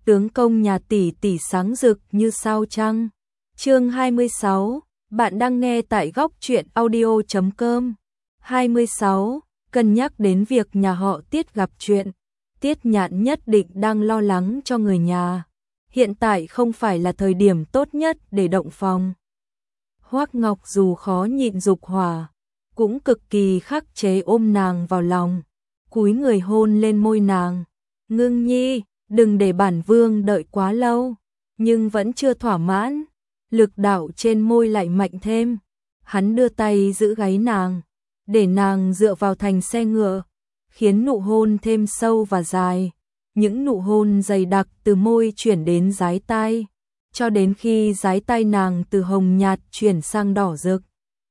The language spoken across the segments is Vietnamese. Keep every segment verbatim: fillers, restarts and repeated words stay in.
tướng công nhà tỷ tỷ sáng rực như sao trăng. Chương hai mươi sáu, bạn đang nghe tại góc truyện audio chấm com. hai mươi sáu, cân nhắc đến việc nhà họ Tiết gặp chuyện, Tiết Nhạn nhất định đang lo lắng cho người nhà. Hiện tại không phải là thời điểm tốt nhất để động phòng. Hoắc Ngọc dù khó nhịn dục hỏa, cũng cực kỳ khắc chế ôm nàng vào lòng, cúi người hôn lên môi nàng. Ngưng nhi, đừng để bản vương đợi quá lâu. Nhưng vẫn chưa thỏa mãn, lực đạo trên môi lại mạnh thêm. Hắn đưa tay giữ gáy nàng, để nàng dựa vào thành xe ngựa, khiến nụ hôn thêm sâu và dài. Những nụ hôn dày đặc từ môi chuyển đến dái tai, cho đến khi dái tai nàng từ hồng nhạt chuyển sang đỏ rực.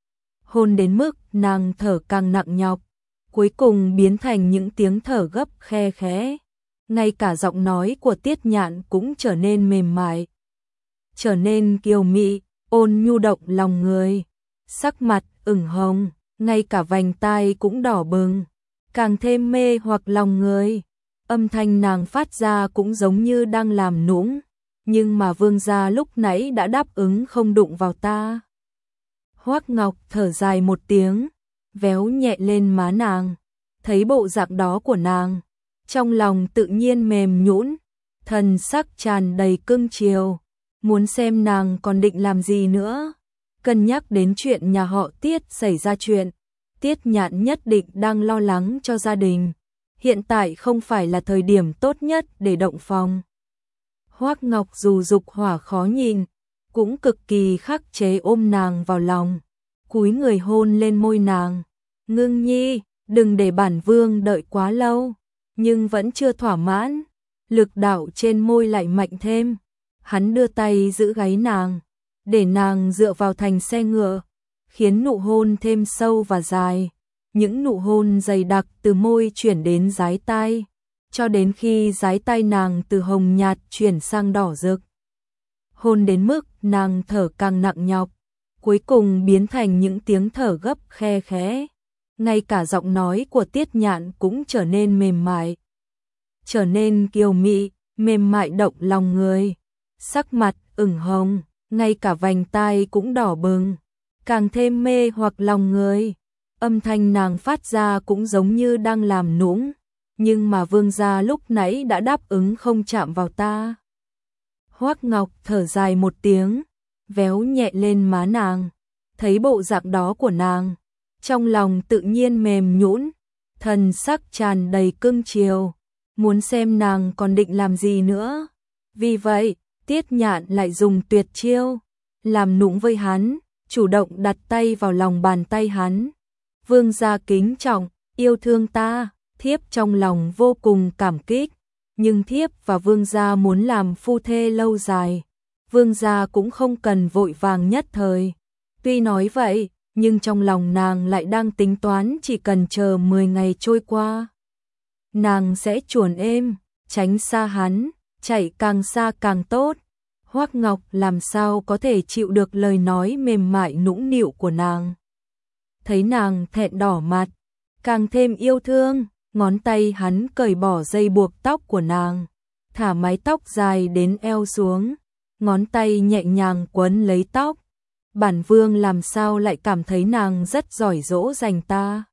Hôn đến mức nàng thở càng nặng nhọc, cuối cùng biến thành những tiếng thở gấp khe khẽ. Ngay cả giọng nói của Tiết Nhạn cũng trở nên mềm mại, trở nên kiều mị, ôn nhu động lòng người. Sắc mặt ửng hồng, ngay cả vành tai cũng đỏ bừng, càng thêm mê hoặc lòng người. Âm thanh nàng phát ra cũng giống như đang làm nũng, nhưng mà vương gia lúc nãy đã đáp ứng không đụng vào ta. Hoắc Ngọc thở dài một tiếng, véo nhẹ lên má nàng, thấy bộ dạng đó của nàng, trong lòng tự nhiên mềm nhũn, thần sắc tràn đầy cưng chiều, muốn xem nàng còn định làm gì nữa. Cân nhắc đến chuyện nhà họ Tiết xảy ra chuyện, Tiết Nhạn nhất định đang lo lắng cho gia đình. Hiện tại không phải là thời điểm tốt nhất để động phòng. Hoắc Ngọc dù dục hỏa khó nhìn, cũng cực kỳ khắc chế ôm nàng vào lòng, cúi người hôn lên môi nàng. Ngưng nhi, đừng để bản vương đợi quá lâu. Nhưng vẫn chưa thỏa mãn, lực đạo trên môi lại mạnh thêm. Hắn đưa tay giữ gáy nàng, để nàng dựa vào thành xe ngựa, khiến nụ hôn thêm sâu và dài. Những nụ hôn dày đặc từ môi chuyển đến dái tai, cho đến khi dái tai nàng từ hồng nhạt chuyển sang đỏ rực. Hôn đến mức nàng thở càng nặng nhọc, cuối cùng biến thành những tiếng thở gấp khe khẽ. Ngay cả giọng nói của Tiết Nhạn cũng trở nên mềm mại, trở nên kiều mị, mềm mại động lòng người. Sắc mặt ửng hồng, ngay cả vành tai cũng đỏ bừng, càng thêm mê hoặc lòng người. Âm thanh nàng phát ra cũng giống như đang làm nũng, nhưng mà vương gia lúc nãy đã đáp ứng không chạm vào ta. Hoắc Ngọc thở dài một tiếng, véo nhẹ lên má nàng, thấy bộ dạng đó của nàng, trong lòng tự nhiên mềm nhũn, thần sắc tràn đầy cưng chiều, muốn xem nàng còn định làm gì nữa. Vì vậy, Tiết Nhạn lại dùng tuyệt chiêu, làm nũng với hắn, chủ động đặt tay vào lòng bàn tay hắn. Vương gia kính trọng, yêu thương ta, thiếp trong lòng vô cùng cảm kích, nhưng thiếp và vương gia muốn làm phu thê lâu dài. Vương gia cũng không cần vội vàng nhất thời. Tuy nói vậy, nhưng trong lòng nàng lại đang tính toán chỉ cần chờ mười ngày trôi qua, nàng sẽ chuồn êm, tránh xa hắn, chạy càng xa càng tốt. Hoắc Ngọc làm sao có thể chịu được lời nói mềm mại nũng nịu của nàng. Thấy nàng thẹn đỏ mặt, càng thêm yêu thương, ngón tay hắn cởi bỏ dây buộc tóc của nàng, thả mái tóc dài đến eo xuống, ngón tay nhẹ nhàng quấn lấy tóc. Bản vương làm sao lại cảm thấy nàng rất giỏi dỗ dành ta.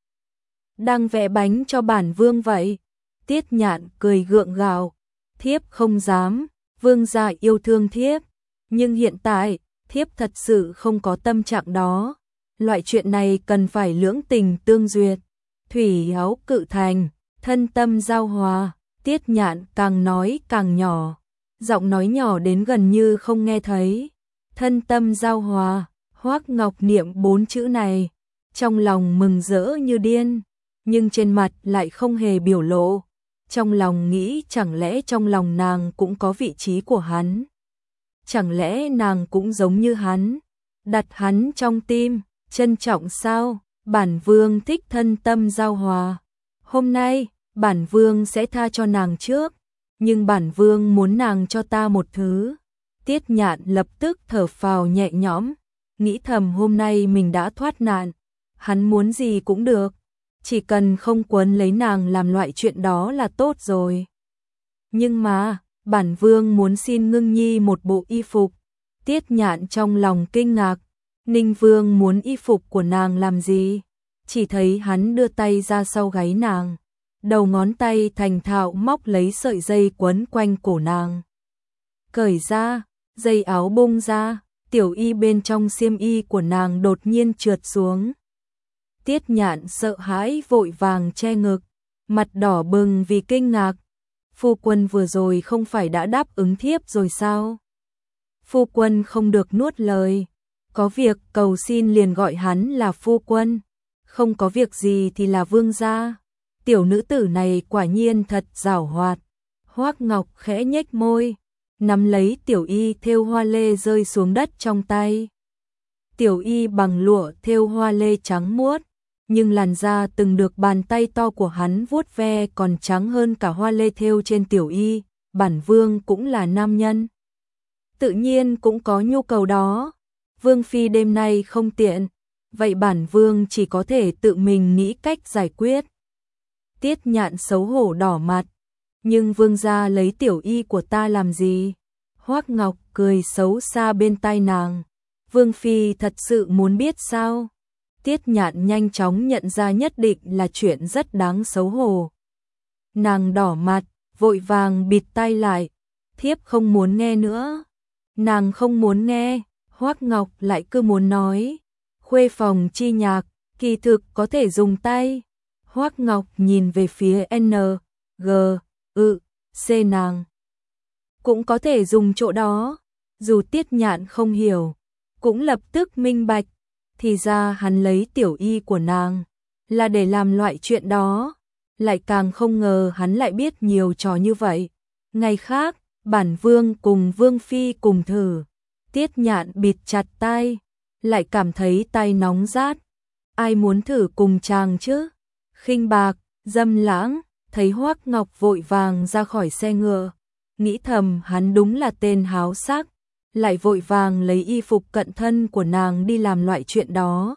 Đang vẽ bánh cho bản vương vậy. Tiết Nhạn cười gượng gạo, thiếp không dám, vương gia yêu thương thiếp, nhưng hiện tại, thiếp thật sự không có tâm trạng đó. Loại chuyện này cần phải lưỡng tình tương duyệt, thủy háo cự thành, thân tâm giao hòa. Tiết Nhạn càng nói càng nhỏ, giọng nói nhỏ đến gần như không nghe thấy. Thân tâm giao hòa, Hoắc Ngọc niệm bốn chữ này, trong lòng mừng rỡ như điên, nhưng trên mặt lại không hề biểu lộ. Trong lòng nghĩ chẳng lẽ trong lòng nàng cũng có vị trí của hắn? Chẳng lẽ nàng cũng giống như hắn, đặt hắn trong tim, trân trọng sao? Bản vương thích thân tâm giao hòa. Hôm nay, bản vương sẽ tha cho nàng trước, nhưng bản vương muốn nàng cho ta một thứ. Tiết Nhạn lập tức thở phào nhẹ nhõm, nghĩ thầm hôm nay mình đã thoát nạn, hắn muốn gì cũng được, chỉ cần không quấn lấy nàng làm loại chuyện đó là tốt rồi. Nhưng mà, bản vương muốn xin Ngưng Nhi một bộ y phục. Tiết Nhạn trong lòng kinh ngạc, Ninh Vương muốn y phục của nàng làm gì? Chỉ thấy hắn đưa tay ra sau gáy nàng, đầu ngón tay thành thạo móc lấy sợi dây quấn quanh cổ nàng. Cởi ra, dây áo bung ra, tiểu y bên trong xiêm y của nàng đột nhiên trượt xuống. Tiết Nhạn sợ hãi vội vàng che ngực, mặt đỏ bừng vì kinh ngạc. Phu quân vừa rồi không phải đã đáp ứng thiếp rồi sao? Phu quân không được nuốt lời, có việc cầu xin liền gọi hắn là phu quân, không có việc gì thì là vương gia. Tiểu nữ tử này quả nhiên thật giảo hoạt. Hoắc Ngọc khẽ nhếch môi, nắm lấy tiểu y thêu hoa lê rơi xuống đất trong tay. Tiểu y bằng lụa thêu hoa lê trắng muốt, nhưng làn da từng được bàn tay to của hắn vuốt ve còn trắng hơn cả hoa lê thêu trên tiểu y. Bản vương cũng là nam nhân, tự nhiên cũng có nhu cầu đó. Vương phi đêm nay không tiện, vậy bản vương chỉ có thể tự mình nghĩ cách giải quyết. Tiết Nhạn xấu hổ đỏ mặt, nhưng vương gia lấy tiểu y của ta làm gì? Hoắc Ngọc cười xấu xa bên tai nàng, vương phi thật sự muốn biết sao? Tiết Nhạn nhanh chóng nhận ra nhất định là chuyện rất đáng xấu hổ. Nàng đỏ mặt, vội vàng bịt tai lại, thiếp không muốn nghe nữa. Nàng không muốn nghe, Hoắc Ngọc lại cứ muốn nói. Khuê phòng chi nhạc, kỳ thực có thể dùng tay. Hoắc Ngọc nhìn về phía N, G, ư, C nàng. Cũng có thể dùng chỗ đó. Dù Tiết Nhạn không hiểu, cũng lập tức minh bạch. Thì ra hắn lấy tiểu y của nàng là để làm loại chuyện đó. Lại càng không ngờ hắn lại biết nhiều trò như vậy. Ngày khác, bản vương cùng vương phi cùng thử. Tiết Nhạn bịt chặt tai, lại cảm thấy tai nóng rát. Ai muốn thử cùng chàng chứ? Khinh bạc, dâm lãng, thấy Hoắc Ngọc vội vàng ra khỏi xe ngựa, nghĩ thầm hắn đúng là tên háo sắc, lại vội vàng lấy y phục cận thân của nàng đi làm loại chuyện đó.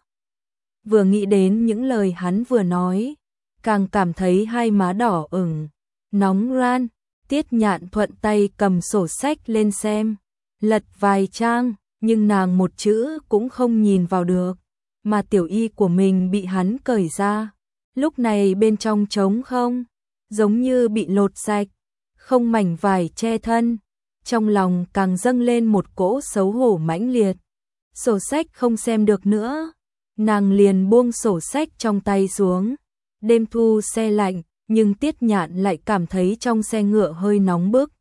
Vừa nghĩ đến những lời hắn vừa nói, càng cảm thấy hai má đỏ ửng, nóng ran. Tiết Nhạn thuận tay cầm sổ sách lên xem, lật vài trang, nhưng nàng một chữ cũng không nhìn vào được, mà tiểu y của mình bị hắn cởi ra. Lúc này bên trong trống không, giống như bị lột sạch, không mảnh vải che thân. Trong lòng càng dâng lên một cỗ xấu hổ mãnh liệt. Sổ sách không xem được nữa, nàng liền buông sổ sách trong tay xuống. Đêm thu se lạnh, nhưng Tiết Nhạn lại cảm thấy trong xe ngựa hơi nóng bức.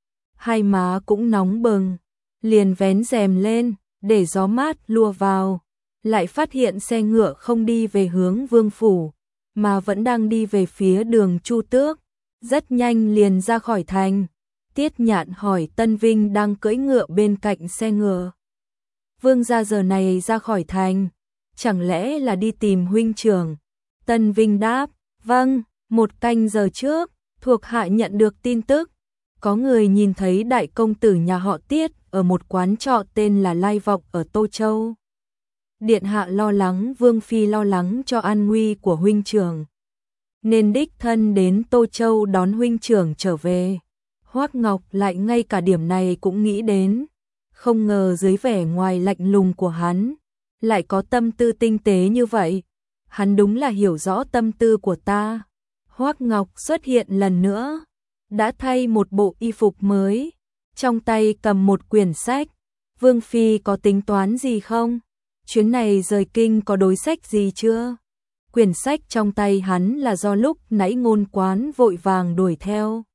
Hai má cũng nóng bừng, liền vén rèm lên, để gió mát lùa vào. Lại phát hiện xe ngựa không đi về hướng vương phủ, mà vẫn đang đi về phía đường Chu Tước. Rất nhanh liền ra khỏi thành. Tiết Nhạn hỏi Tân Vinh đang cưỡi ngựa bên cạnh xe ngựa. Vương gia giờ này ra khỏi thành, chẳng lẽ là đi tìm huynh trưởng? Tân Vinh đáp, vâng, một canh giờ trước, thuộc hạ nhận được tin tức. Có người nhìn thấy đại công tử nhà họ Tiết ở một quán trọ tên là Lai Vọng ở Tô Châu. Điện hạ lo lắng, vương phi lo lắng cho an nguy của huynh trưởng, nên đích thân đến Tô Châu đón huynh trưởng trở về. Hoắc Ngọc lại ngay cả điểm này cũng nghĩ đến, không ngờ dưới vẻ ngoài lạnh lùng của hắn, lại có tâm tư tinh tế như vậy. Hắn đúng là hiểu rõ tâm tư của ta. Hoắc Ngọc xuất hiện lần nữa, đã thay một bộ y phục mới, trong tay cầm một quyển sách. Vương phi có tính toán gì không? Chuyến này rời kinh có đối sách gì chưa? Quyển sách trong tay hắn là do lúc nãy Ngôn Quán vội vàng đuổi theo,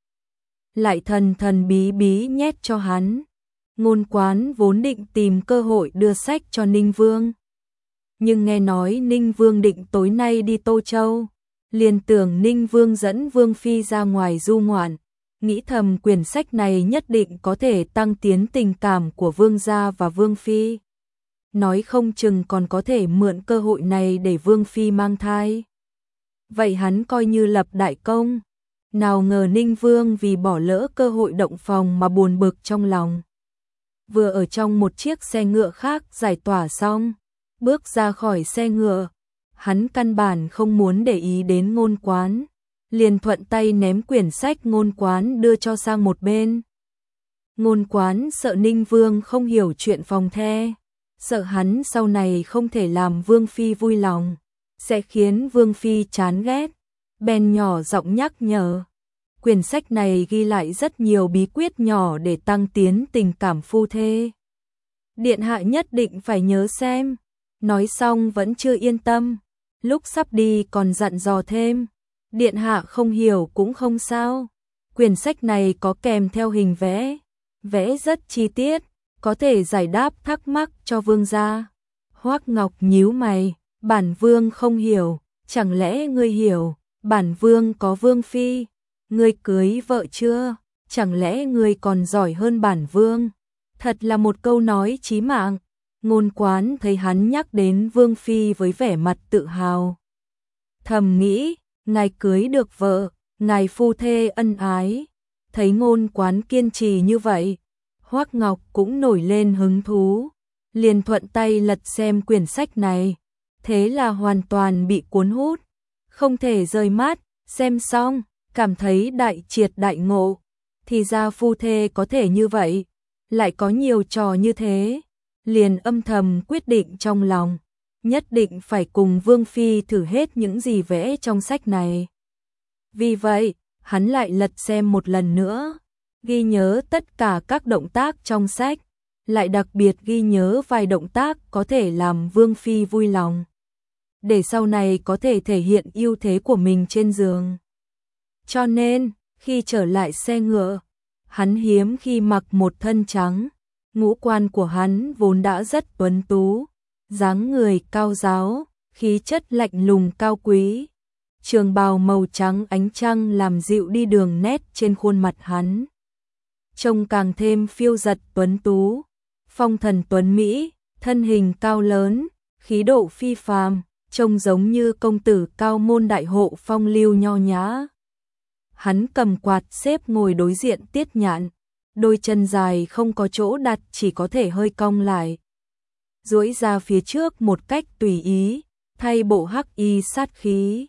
lại thần thần bí bí nhét cho hắn. Ngôn Quán vốn định tìm cơ hội đưa sách cho Ninh Vương, nhưng nghe nói Ninh Vương định tối nay đi Tô Châu, liền tưởng Ninh Vương dẫn Vương phi ra ngoài du ngoạn, nghĩ thầm quyển sách này nhất định có thể tăng tiến tình cảm của Vương gia và Vương phi, nói không chừng còn có thể mượn cơ hội này để Vương phi mang thai. Vậy hắn coi như lập đại công. Nào ngờ Ninh Vương vì bỏ lỡ cơ hội động phòng mà buồn bực trong lòng. Vừa ở trong một chiếc xe ngựa khác giải tỏa xong, bước ra khỏi xe ngựa, hắn căn bản không muốn để ý đến Ngôn Quán, liền thuận tay ném quyển sách Ngôn Quán đưa cho sang một bên. Ngôn Quán sợ Ninh Vương không hiểu chuyện phòng the, sợ hắn sau này không thể làm Vương Phi vui lòng, sẽ khiến Vương Phi chán ghét, bèn nhỏ giọng nhắc nhở. Quyển sách này ghi lại rất nhiều bí quyết nhỏ để tăng tiến tình cảm phu thê. Điện hạ nhất định phải nhớ xem. Nói xong vẫn chưa yên tâm, lúc sắp đi còn dặn dò thêm. Điện hạ không hiểu cũng không sao. Quyển sách này có kèm theo hình vẽ, vẽ rất chi tiết, có thể giải đáp thắc mắc cho vương gia. Hoắc Ngọc nhíu mày, bản vương không hiểu, chẳng lẽ ngươi hiểu, bản vương có vương phi, ngươi cưới vợ chưa, chẳng lẽ ngươi còn giỏi hơn bản vương? Thật là một câu nói chí mạng. Ngôn Quán thấy hắn nhắc đến vương phi với vẻ mặt tự hào. Thầm nghĩ, ngài cưới được vợ, ngài phu thê ân ái. Thấy Ngôn Quán kiên trì như vậy, Hoắc Ngọc cũng nổi lên hứng thú, liền thuận tay lật xem quyển sách này. Thế là hoàn toàn bị cuốn hút, không thể rời mắt, xem xong, cảm thấy đại triệt đại ngộ. Thì ra phu thê có thể như vậy, lại có nhiều trò như thế. Liền âm thầm quyết định trong lòng, nhất định phải cùng Vương Phi thử hết những gì vẽ trong sách này. Vì vậy, hắn lại lật xem một lần nữa, ghi nhớ tất cả các động tác trong sách, lại đặc biệt ghi nhớ vài động tác có thể làm Vương Phi vui lòng, để sau này có thể thể hiện ưu thế của mình trên giường. Cho nên, khi trở lại xe ngựa, hắn hiếm khi mặc một thân trắng. Ngũ quan của hắn vốn đã rất tuấn tú, dáng người cao ráo, khí chất lạnh lùng cao quý. Trường bào màu trắng ánh trăng làm dịu đi đường nét trên khuôn mặt hắn, trông càng thêm phiêu dật tuấn tú, phong thần tuấn mỹ, thân hình cao lớn, khí độ phi phàm, trông giống như công tử cao môn đại hộ phong lưu nho nhã. Hắn cầm quạt xếp ngồi đối diện Tiết Nhạn, đôi chân dài không có chỗ đặt, chỉ có thể hơi cong lại, duỗi ra phía trước một cách tùy ý, thay bộ hắc y sát khí,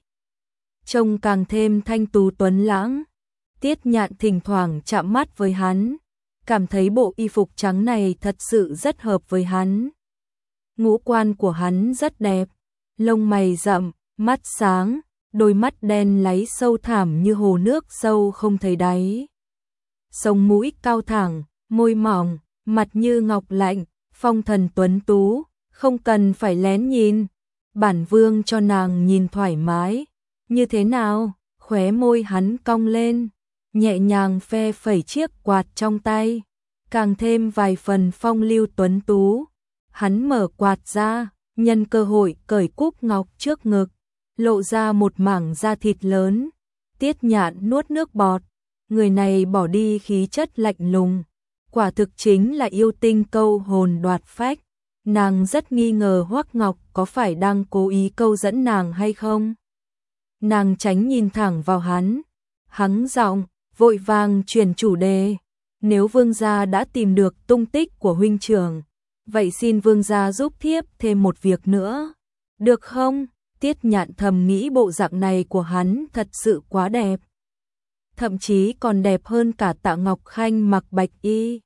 trông càng thêm thanh tú tuấn lãng. Tiết Nhạn thỉnh thoảng chạm mắt với hắn, cảm thấy bộ y phục trắng này thật sự rất hợp với hắn. Ngũ quan của hắn rất đẹp, lông mày rậm, mắt sáng, đôi mắt đen láy sâu thẳm như hồ nước sâu không thấy đáy. Sống mũi cao thẳng, môi mỏng, mặt như ngọc lạnh, phong thần tuấn tú, không cần phải lén nhìn. Bản vương cho nàng nhìn thoải mái. Như thế nào? Khóe môi hắn cong lên, nhẹ nhàng phe phẩy chiếc quạt trong tay, càng thêm vài phần phong lưu tuấn tú. Hắn mở quạt ra, nhân cơ hội cởi cúc ngọc trước ngực, lộ ra một mảng da thịt lớn. Tiết Nhạn nuốt nước bọt, người này bỏ đi khí chất lạnh lùng, quả thực chính là yêu tinh câu hồn đoạt phách. Nàng rất nghi ngờ Hoắc Ngọc có phải đang cố ý câu dẫn nàng hay không. Nàng tránh nhìn thẳng vào hắn, hắng giọng, vội vàng chuyển chủ đề. Nếu vương gia đã tìm được tung tích của huynh trưởng, vậy xin vương gia giúp thiếp thêm một việc nữa, được không? Tiết Nhạn thầm nghĩ bộ dạng này của hắn thật sự quá đẹp, thậm chí còn đẹp hơn cả Tạ Ngọc Khanh mặc bạch y.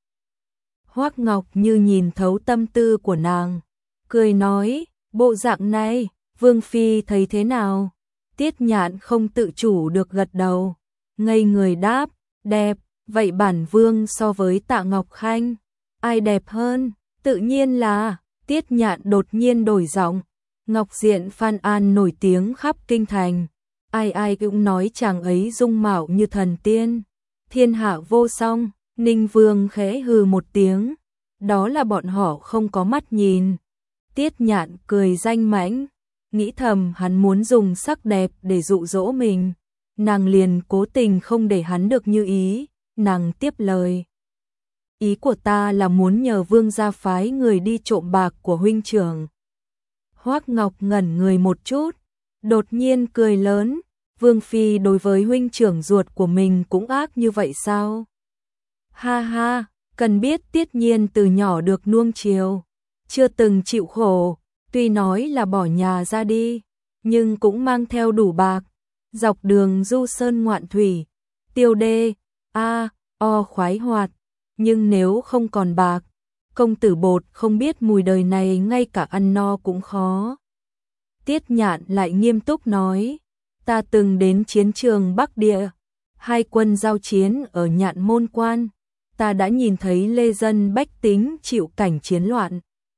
Hoắc Ngọc như nhìn thấu tâm tư của nàng, cười nói, bộ dạng này, vương phi thấy thế nào? Tiết Nhạn không tự chủ được gật đầu, ngây người đáp, đẹp. Vậy bản vương so với Tạ Ngọc Khanh, ai đẹp hơn? Tự nhiên là, Tiết Nhạn đột nhiên đổi giọng. Ngọc Diện Phan An nổi tiếng khắp kinh thành, ai ai cũng nói chàng ấy dung mạo như thần tiên, thiên hạ vô song. Ninh Vương khẽ hừ một tiếng, đó là bọn họ không có mắt nhìn. Tiết Nhạn cười danh mãnh, nghĩ thầm hắn muốn dùng sắc đẹp để dụ dỗ mình, nàng liền cố tình không để hắn được như ý. Nàng tiếp lời, ý của ta là muốn nhờ vương gia phái người đi trộm bạc của huynh trưởng. Hoắc Ngọc ngẩn người một chút, đột nhiên cười lớn, vương phi đối với huynh trưởng ruột của mình cũng ác như vậy sao? Ha ha, cần biết Tiết Nhiên từ nhỏ được nuông chiều, chưa từng chịu khổ, tuy nói là bỏ nhà ra đi, nhưng cũng mang theo đủ bạc, dọc đường du sơn ngoạn thủy, tiêu đê, a, o khoái hoạt, Nhưng nếu không còn bạc, công tử bột không biết mùi đời này ngay cả ăn no cũng khó. Tiết Nhạn lại nghiêm túc nói, ta từng đến chiến trường Bắc Địa, hai quân giao chiến ở Nhạn Môn Quan, ta đã nhìn thấy lê dân bách tính chịu cảnh chiến loạn.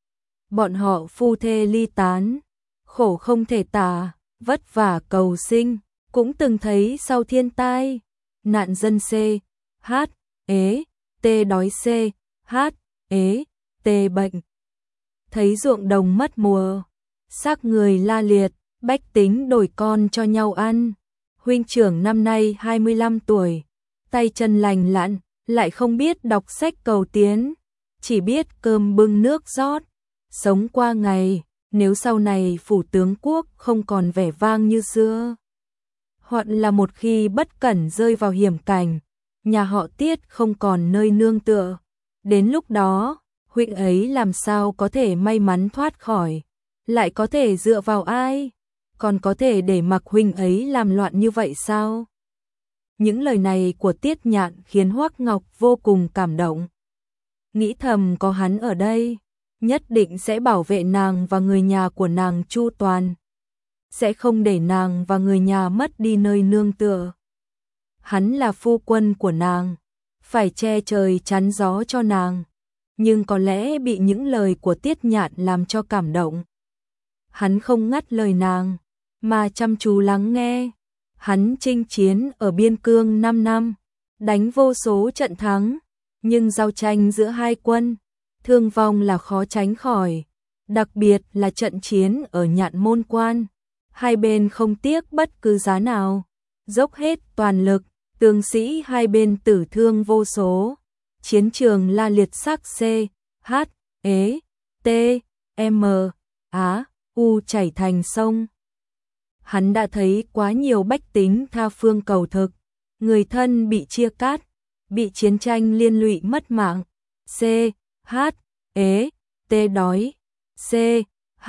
Bọn họ phu thê ly tán, khổ không thể tả, vất vả cầu sinh, cũng từng thấy sau thiên tai, nạn dân C, H, ế, T đói C, H, ế, T bệnh. Thấy ruộng đồng mất mùa, xác người la liệt, bách tính đổi con cho nhau ăn. Huynh trưởng năm nay hai mươi lăm tuổi, tay chân lành lặn, lại không biết đọc sách cầu tiến, chỉ biết cơm bưng nước rót, sống qua ngày. Nếu sau này phủ tướng quốc không còn vẻ vang như xưa, hoặc là một khi bất cẩn rơi vào hiểm cảnh, nhà họ Tiết không còn nơi nương tựa, đến lúc đó, huynh ấy làm sao có thể may mắn thoát khỏi, lại có thể dựa vào ai, còn có thể để mặc huynh ấy làm loạn như vậy sao? Những lời này của Tiết Nhạn khiến Hoắc Ngọc vô cùng cảm động. Nghĩ thầm có hắn ở đây, nhất định sẽ bảo vệ nàng và người nhà của nàng chu toàn, sẽ không để nàng và người nhà mất đi nơi nương tựa. Hắn là phu quân của nàng, phải che trời chắn gió cho nàng, nhưng có lẽ bị những lời của Tiết Nhạn làm cho cảm động. Hắn không ngắt lời nàng, mà chăm chú lắng nghe. Hắn chinh chiến ở biên cương năm năm, đánh vô số trận thắng, nhưng giao tranh giữa hai quân, thương vong là khó tránh khỏi, đặc biệt là trận chiến ở Nhạn Môn Quan, hai bên không tiếc bất cứ giá nào, dốc hết toàn lực, tướng sĩ hai bên tử thương vô số, chiến trường la liệt sắc C, H, ế, T, M, Á, U chảy thành sông. Hắn đã thấy quá nhiều bách tính tha phương cầu thực, người thân bị chia cắt, bị chiến tranh liên lụy mất mạng, C, H, ế, T đói, C, H,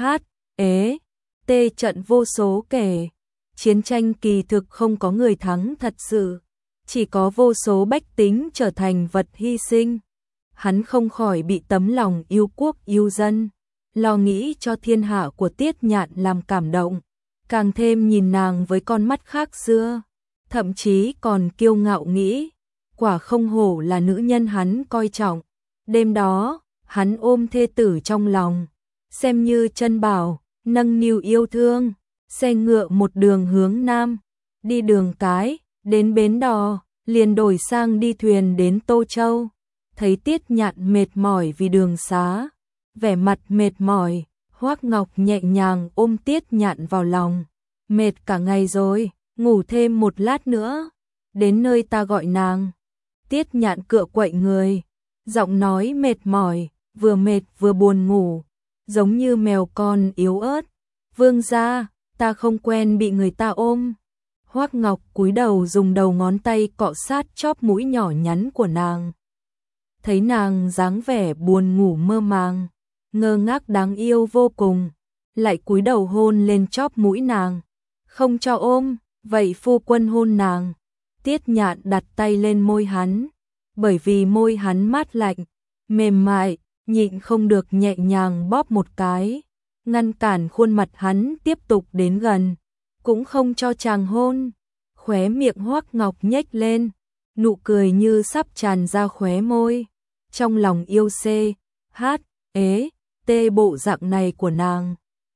ế, T trận vô số kể. Chiến tranh kỳ thực không có người thắng thật sự, chỉ có vô số bách tính trở thành vật hy sinh. Hắn không khỏi bị tấm lòng yêu quốc yêu dân, lo nghĩ cho thiên hạ của Tiết Nhạn làm cảm động, càng thêm nhìn nàng với con mắt khác xưa, thậm chí còn kiêu ngạo nghĩ, quả không hổ là nữ nhân hắn coi trọng. Đêm đó, hắn ôm thê tử trong lòng, xem như chân bảo, nâng niu yêu thương, xe ngựa một đường hướng nam, đi đường cái, đến bến đò, liền đổi sang đi thuyền đến Tô Châu. Thấy Tiết Nhạn mệt mỏi vì đường xá, vẻ mặt mệt mỏi, Hoắc Ngọc nhẹ nhàng ôm Tiết Nhạn vào lòng, mệt cả ngày rồi, ngủ thêm một lát nữa, đến nơi ta gọi nàng. Tiết Nhạn cựa quậy người, giọng nói mệt mỏi, vừa mệt vừa buồn ngủ, giống như mèo con yếu ớt. Vương gia, ta không quen bị người ta ôm. Hoắc Ngọc cúi đầu dùng đầu ngón tay cọ sát chóp mũi nhỏ nhắn của nàng. Thấy nàng dáng vẻ buồn ngủ mơ màng, ngơ ngác đáng yêu vô cùng, lại cúi đầu hôn lên chóp mũi nàng. Không cho ôm, vậy phu quân hôn nàng. Tiết Nhạn đặt tay lên môi hắn, bởi vì môi hắn mát lạnh, mềm mại, nhịn không được nhẹ nhàng bóp một cái, ngăn cản khuôn mặt hắn tiếp tục đến gần, cũng không cho chàng hôn. Khóe miệng Hoắc Ngọc nhếch lên, nụ cười như sắp tràn ra khóe môi. Trong lòng yêu C, H, ế, T bộ dạng này của nàng.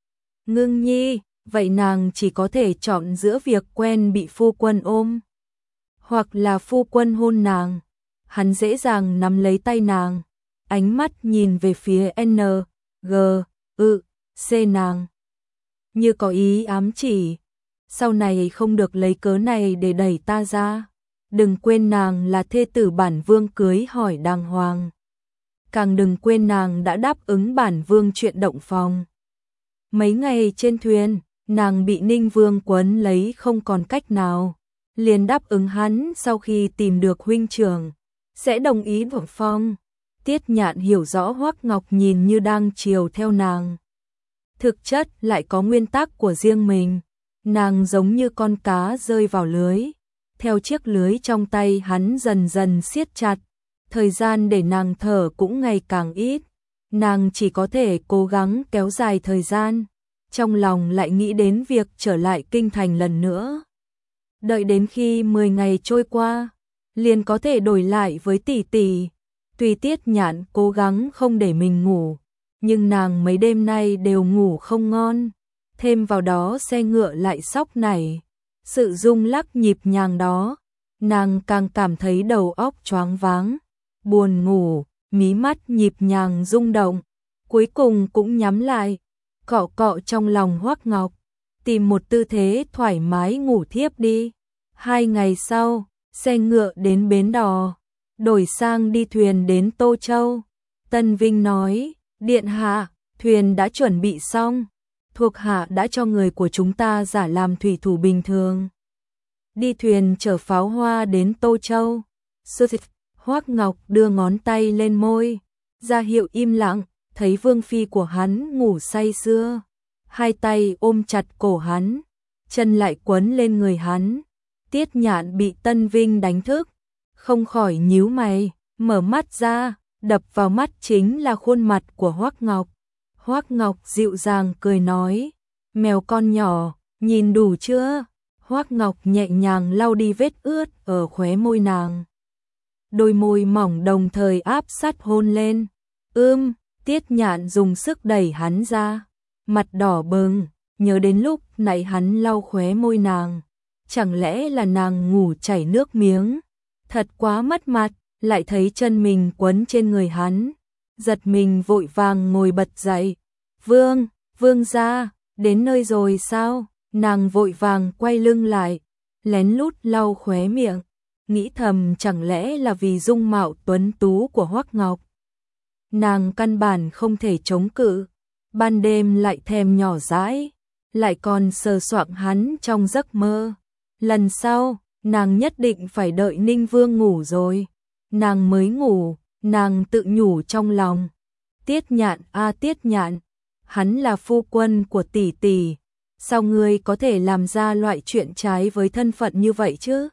Ngưng nhi, vậy nàng chỉ có thể chọn giữa việc quen bị phu quân ôm, hoặc là phu quân hôn nàng. Hắn dễ dàng nắm lấy tay nàng, ánh mắt nhìn về phía N, G, ư, C nàng, như có ý ám chỉ, sau này không được lấy cớ này để đẩy ta ra. Đừng quên nàng là thê tử bản vương cưới hỏi đàng hoàng. Càng đừng quên nàng đã đáp ứng bản vương chuyện động phòng. Mấy ngày trên thuyền, nàng bị Ninh Vương quấn lấy không còn cách nào, liền đáp ứng hắn sau khi tìm được huynh trưởng sẽ đồng ý động phong. Tiết Nhạn hiểu rõ Hoắc Ngọc nhìn như đang chiều theo nàng, thực chất lại có nguyên tắc của riêng mình. Nàng giống như con cá rơi vào lưới, theo chiếc lưới trong tay hắn dần dần siết chặt, thời gian để nàng thở cũng ngày càng ít, nàng chỉ có thể cố gắng kéo dài thời gian, trong lòng lại nghĩ đến việc trở lại kinh thành lần nữa. Đợi đến khi mười ngày trôi qua, liền có thể đổi lại với tỷ tỷ. Tuy Tiết Nhạn cố gắng không để mình ngủ, nhưng nàng mấy đêm nay đều ngủ không ngon, thêm vào đó xe ngựa lại sóc nảy, sự rung lắc nhịp nhàng đó, nàng càng cảm thấy đầu óc choáng váng, buồn ngủ, mí mắt nhịp nhàng rung động, cuối cùng cũng nhắm lại, cọ cọ trong lòng Hoắc Ngọc, tìm một tư thế thoải mái ngủ thiếp đi. Hai ngày sau, xe ngựa đến bến đò, đổi sang đi thuyền đến Tô Châu. Tân Vinh nói, điện hạ, thuyền đã chuẩn bị xong, thuộc hạ đã cho người của chúng ta giả làm thủy thủ bình thường. Đi thuyền chở pháo hoa đến Tô Châu. Hoắc Ngọc đưa ngón tay lên môi, ra hiệu im lặng, thấy vương phi của hắn ngủ say sưa, hai tay ôm chặt cổ hắn, chân lại quấn lên người hắn. Tiết Nhạn bị Tân Vinh đánh thức, không khỏi nhíu mày, mở mắt ra, đập vào mắt chính là khuôn mặt của Hoắc Ngọc. Hoắc Ngọc dịu dàng cười nói, mèo con nhỏ, nhìn đủ chưa? Hoắc Ngọc nhẹ nhàng lau đi vết ướt ở khóe môi nàng. Đôi môi mỏng đồng thời áp sát hôn lên. Ưm, Tiết Nhạn dùng sức đẩy hắn ra, mặt đỏ bừng, nhớ đến lúc nãy hắn lau khóe môi nàng. Chẳng lẽ là nàng ngủ chảy nước miếng? Thật quá mất mặt, lại thấy chân mình quấn trên người hắn. Giật mình vội vàng ngồi bật dậy. Vương, vương gia, đến nơi rồi sao? Nàng vội vàng quay lưng lại, lén lút lau khóe miệng, nghĩ thầm chẳng lẽ là vì dung mạo tuấn tú của Hoắc Ngọc. Nàng căn bản không thể chống cự, ban đêm lại thèm nhỏ dãi, lại còn sờ soạng hắn trong giấc mơ. Lần sau, nàng nhất định phải đợi Ninh Vương ngủ rồi, nàng mới ngủ, nàng tự nhủ trong lòng. Tiết Nhạn a à, Tiết Nhạn, hắn là phu quân của tỷ tỷ, sao ngươi có thể làm ra loại chuyện trái với thân phận như vậy chứ?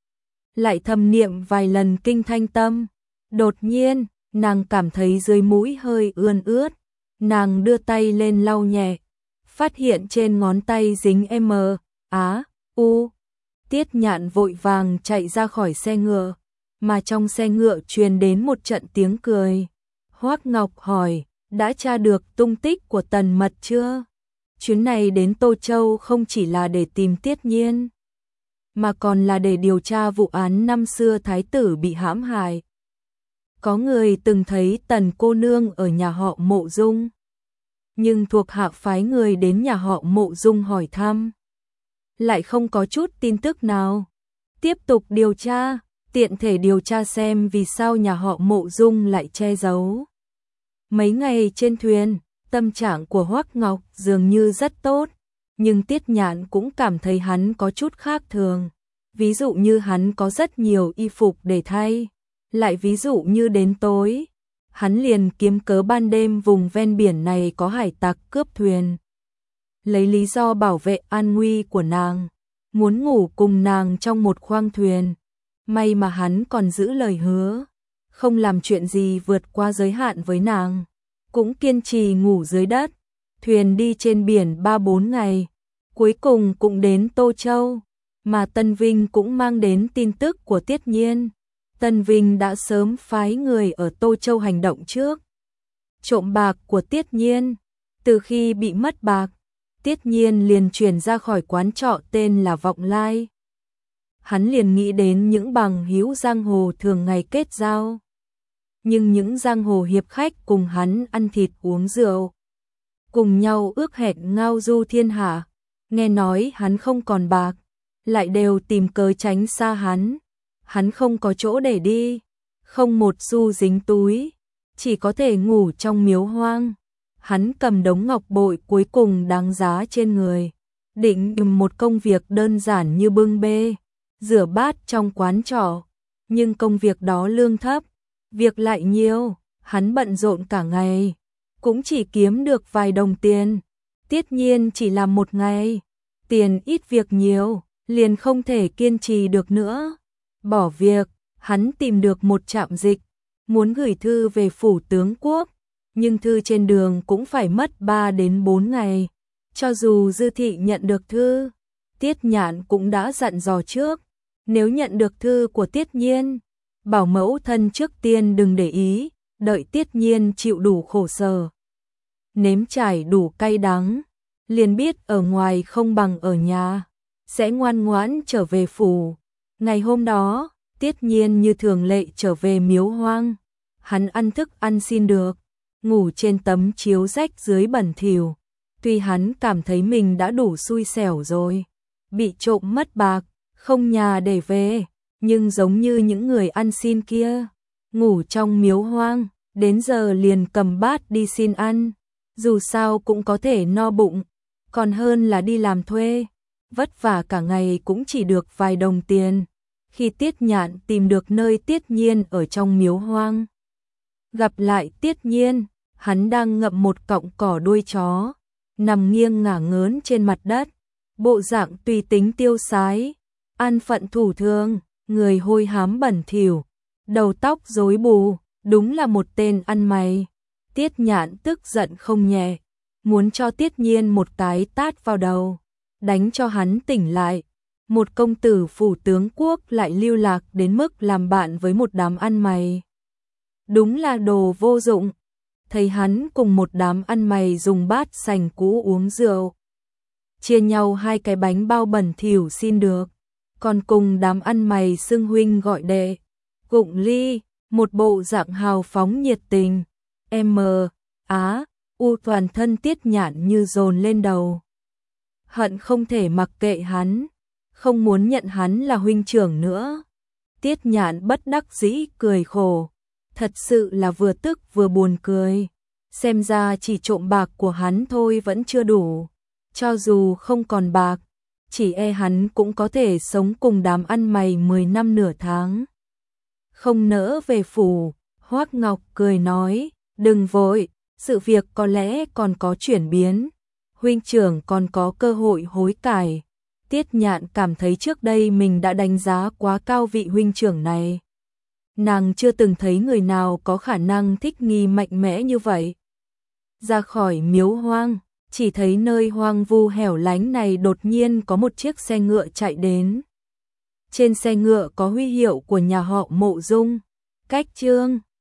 Lại thầm niệm vài lần kinh thanh tâm, đột nhiên, nàng cảm thấy dưới mũi hơi ươn ướt, nàng đưa tay lên lau nhẹ, phát hiện trên ngón tay dính M, Á, U. Tiết Nhạn vội vàng chạy ra khỏi xe ngựa, mà trong xe ngựa truyền đến một trận tiếng cười. Hoắc Ngọc hỏi, đã tra được tung tích của Tần Mật chưa? Chuyến này đến Tô Châu không chỉ là để tìm Tiết Nhiên, mà còn là để điều tra vụ án năm xưa thái tử bị hãm hại. Có người từng thấy Tần cô nương ở nhà họ Mộ Dung, nhưng thuộc hạ phái người đến nhà họ Mộ Dung hỏi thăm, lại không có chút tin tức nào. Tiếp tục điều tra, tiện thể điều tra xem vì sao nhà họ Mộ Dung lại che giấu. Mấy ngày trên thuyền, tâm trạng của Hoắc Ngọc dường như rất tốt, nhưng Tiết Nhạn cũng cảm thấy hắn có chút khác thường. Ví dụ như hắn có rất nhiều y phục để thay, lại ví dụ như đến tối, hắn liền kiếm cớ ban đêm vùng ven biển này có hải tặc cướp thuyền. Lấy lý do bảo vệ an nguy của nàng, muốn ngủ cùng nàng trong một khoang thuyền. May mà hắn còn giữ lời hứa, không làm chuyện gì vượt qua giới hạn với nàng, cũng kiên trì ngủ dưới đất. Thuyền đi trên biển ba bốn ngày, cuối cùng cũng đến Tô Châu, mà Tân Vinh cũng mang đến tin tức của Tiết Nhiên. Tân Vinh đã sớm phái người ở Tô Châu hành động trước, trộm bạc của Tiết Nhiên. Từ khi bị mất bạc, Tiết Nhiên liền chuyển ra khỏi quán trọ tên là Vọng Lai. Hắn liền nghĩ đến những bằng hữu giang hồ thường ngày kết giao, nhưng những giang hồ hiệp khách cùng hắn ăn thịt uống rượu, cùng nhau ước hẹn ngao du thiên hạ, nghe nói hắn không còn bạc, lại đều tìm cớ tránh xa hắn. Hắn không có chỗ để đi, không một xu dính túi, chỉ có thể ngủ trong miếu hoang. Hắn cầm đống ngọc bội cuối cùng đáng giá trên người, định một công việc đơn giản như bưng bê, rửa bát trong quán trọ, nhưng công việc đó lương thấp, việc lại nhiều, hắn bận rộn cả ngày, cũng chỉ kiếm được vài đồng tiền. Tiết Nhiên chỉ làm một ngày, tiền ít việc nhiều, liền không thể kiên trì được nữa. Bỏ việc, hắn tìm được một trạm dịch, muốn gửi thư về phủ tướng quốc, nhưng thư trên đường cũng phải mất ba đến bốn ngày. Cho dù Dư Thị nhận được thư, Tiết Nhạn cũng đã dặn dò trước, nếu nhận được thư của Tiết Nhiên, bảo mẫu thân trước tiên đừng để ý, đợi Tiết Nhiên chịu đủ khổ sở, nếm trải đủ cay đắng, liền biết ở ngoài không bằng ở nhà, sẽ ngoan ngoãn trở về phủ. Ngày hôm đó, Tiết Nhiên như thường lệ trở về Miếu Hoang, hắn ăn thức ăn xin được, ngủ trên tấm chiếu rách dưới bẩn thỉu. Tuy hắn cảm thấy mình đã đủ xui xẻo rồi, bị trộm mất bạc, không nhà để về, nhưng giống như những người ăn xin kia, ngủ trong miếu hoang, đến giờ liền cầm bát đi xin ăn, dù sao cũng có thể no bụng, còn hơn là đi làm thuê, vất vả cả ngày cũng chỉ được vài đồng tiền. Khi Tiết Nhạn tìm được nơi Tiết Nhiên ở trong miếu hoang, gặp lại Tiết Nhiên, hắn đang ngậm một cọng cỏ đuôi chó, nằm nghiêng ngả ngớn trên mặt đất, bộ dạng tùy tính tiêu sái, an phận thủ thường, người hôi hám bẩn thỉu, đầu tóc rối bù, đúng là một tên ăn mày. Tiết Nhạn tức giận không nhẹ, muốn cho Tiết Nhiên một cái tát vào đầu, đánh cho hắn tỉnh lại. Một công tử phủ tướng quốc lại lưu lạc đến mức làm bạn với một đám ăn mày. Đúng là đồ vô dụng. Thấy hắn cùng một đám ăn mày dùng bát sành cũ uống rượu, chia nhau hai cái bánh bao bẩn thỉu xin được, còn cùng đám ăn mày xưng huynh gọi đệ, gụng ly, một bộ dạng hào phóng nhiệt tình. M, Á, U toàn thân Tiết Nhạn như dồn lên đầu. Hận không thể mặc kệ hắn, không muốn nhận hắn là huynh trưởng nữa. Tiết Nhạn bất đắc dĩ cười khổ, thật sự là vừa tức vừa buồn cười. Xem ra chỉ trộm bạc của hắn thôi vẫn chưa đủ, cho dù không còn bạc, chỉ e hắn cũng có thể sống cùng đám ăn mày mười năm nửa tháng. Không nỡ về phủ, Hoắc Ngọc cười nói, đừng vội, sự việc có lẽ còn có chuyển biến, huynh trưởng còn có cơ hội hối cải. Tiết Nhạn cảm thấy trước đây mình đã đánh giá quá cao vị huynh trưởng này. Nàng chưa từng thấy người nào có khả năng thích nghi mạnh mẽ như vậy. Ra khỏi miếu hoang, chỉ thấy nơi hoang vu hẻo lánh này đột nhiên có một chiếc xe ngựa chạy đến. Trên xe ngựa có huy hiệu của nhà họ Mộ Dung. Cách chương